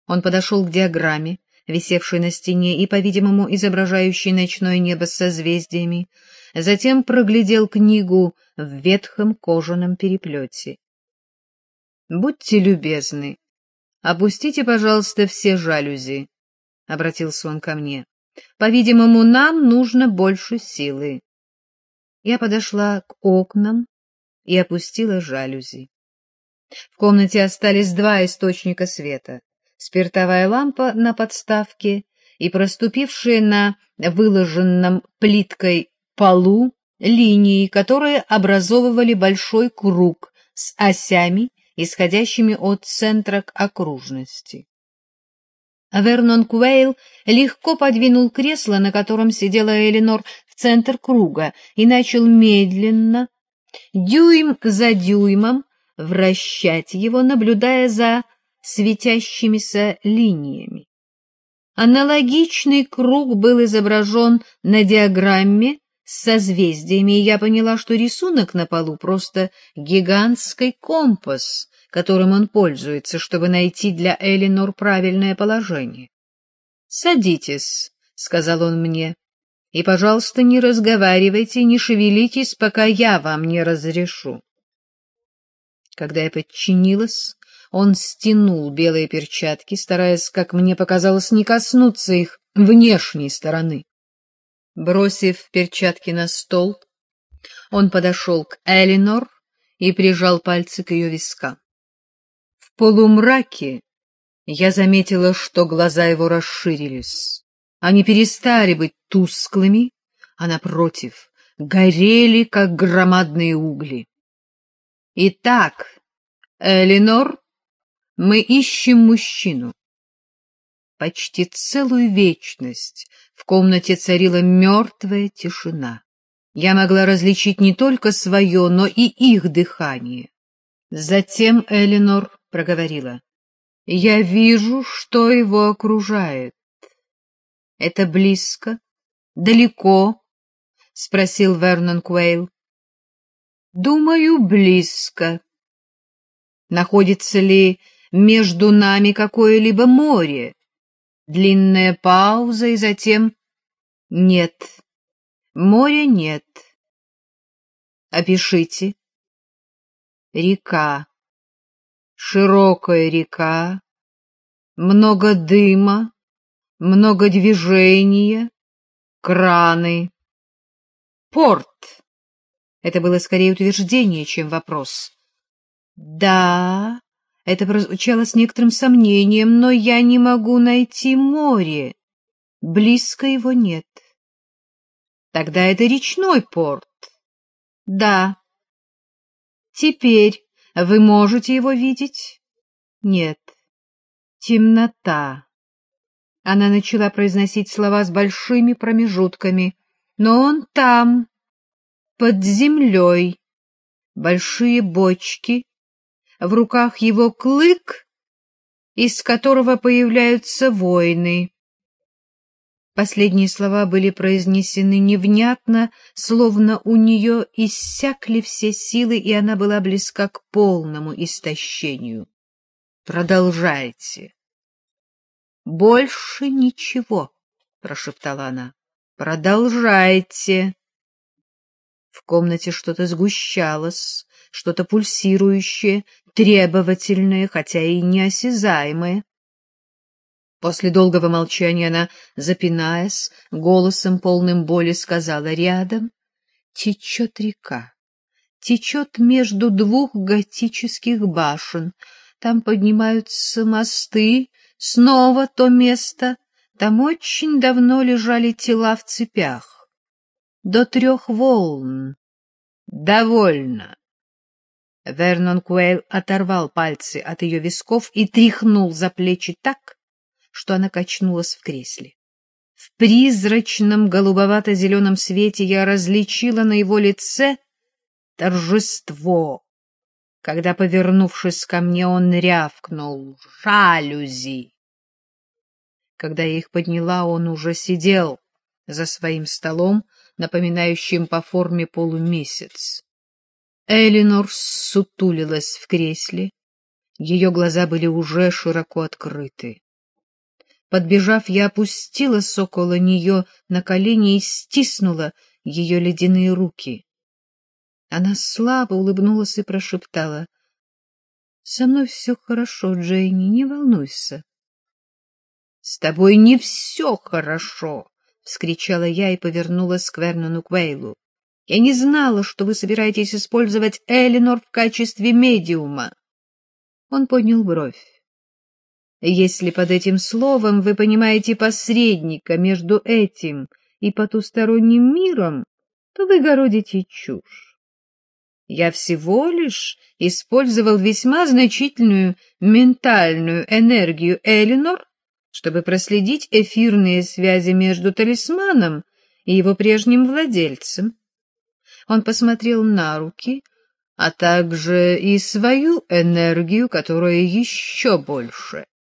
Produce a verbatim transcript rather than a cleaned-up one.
Он подошел к диаграмме, висевшей на стене и, по-видимому, изображающей ночное небо с созвездиями, затем проглядел книгу в ветхом кожаном переплете. — Будьте любезны, опустите, пожалуйста, все жалюзи, — обратился он ко мне. — По-видимому, нам нужно больше силы. Я подошла к окнам и опустила жалюзи. В комнате остались два источника света: спиртовая лампа на подставке и проступившие на выложенном плиткой полу линии, которые образовывали большой круг с осями, исходящими от центра к окружности. Вернон Куэйл легко подвинул кресло, на котором сидела Элинор, в центр круга и начал медленно, дюйм за дюймом, вращать его, наблюдая за светящимися линиями. Аналогичный круг был изображен на диаграмме с созвездиями, и я поняла, что рисунок на полу просто гигантский компас, которым он пользуется, чтобы найти для Элинор правильное положение. — Садитесь, — сказал он мне, — и, пожалуйста, не разговаривайте, не шевелитесь, пока я вам не разрешу. Когда я подчинилась, он стянул белые перчатки, стараясь, как мне показалось, не коснуться их внешней стороны. Бросив перчатки на стол, он подошел к Элинор и прижал пальцы к ее вискам. В полумраке я заметила, что глаза его расширились. Они перестали быть тусклыми, а, напротив, горели, как громадные угли. Итак, Элинор, мы ищем мужчину. Почти целую вечность в комнате царила мертвая тишина. Я могла различить не только свое, но и их дыхание. Затем Элинор проговорила: — Я вижу, что его окружает. — Это близко? Далеко? — спросил Вернон Куэйл. — Думаю, близко. Находится ли между нами какое-либо море? Длинная пауза, и затем... Нет, моря нет. Опишите. Река. Широкая река. Много дыма. Много движения. Краны. Порт. Это было скорее утверждение, чем вопрос. Да... Это прозвучало с некоторым сомнением, но я не могу найти море. Близко его нет. Тогда это речной порт. Да. Теперь вы можете его видеть? Нет. Темнота. Она начала произносить слова с большими промежутками. Но он там, под землей. Большие бочки. В руках его клык, из которого появляются войны. Последние слова были произнесены невнятно, словно у нее иссякли все силы, и она была близка к полному истощению. Продолжайте. Больше ничего, прошептала она. Продолжайте. В комнате что-то сгущалось, что-то пульсирующее, требовательное, хотя и неосязаемое. После долгого молчания она, запинаясь, голосом полным боли сказала: рядом течет река, течет между двух готических башен, там поднимаются мосты, снова то место, там очень давно лежали тела в цепях. До трех волн. Довольно. Вернон Куэйл оторвал пальцы от ее висков и тряхнул за плечи так, что она качнулась в кресле. В призрачном голубовато-зеленом свете я различила на его лице торжество, когда, повернувшись ко мне, он рявкнул: «Жалюзи!». Когда я их подняла, он уже сидел за своим столом, напоминающим по форме полумесяц. Элинор ссутулилась в кресле, ее глаза были уже широко открыты. Подбежав, я опустилась около нее на колени и стиснула ее ледяные руки. Она слабо улыбнулась и прошептала: — Со мной все хорошо, Джейни, не волнуйся. — С тобой не все хорошо! — вскричала я и повернулась к Вернону Квейлу. — Я не знала, что вы собираетесь использовать Элинор в качестве медиума. Он поднял бровь. — Если под этим словом вы понимаете посредника между этим и потусторонним миром, то вы городите чушь. Я всего лишь использовал весьма значительную ментальную энергию Элинор, чтобы проследить эфирные связи между талисманом и его прежним владельцем. Он посмотрел на руки, а также и свою энергию, которая еще больше.